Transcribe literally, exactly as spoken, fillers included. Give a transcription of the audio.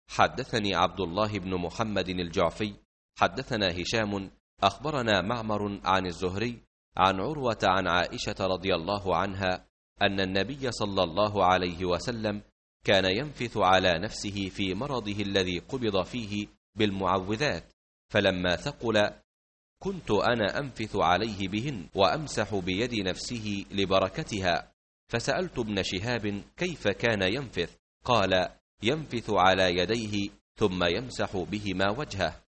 حدثني عبد الله بن محمد الجعفي حدثنا هشام أخبرنا معمر عن الزهري عن عروة عن عائشة رضي الله عنها أن النبي صلى الله عليه وسلم كان ينفث على نفسه في مرضه الذي قبض فيه بالمعوذات، فلما ثقل كنت أنا أنفث عليه بهن وأمسح بيد نفسه لبركتها، فسألت ابن شهاب كيف كان ينفث؟ قال: ينفث على يديه ثم يمسح بهما وجهه.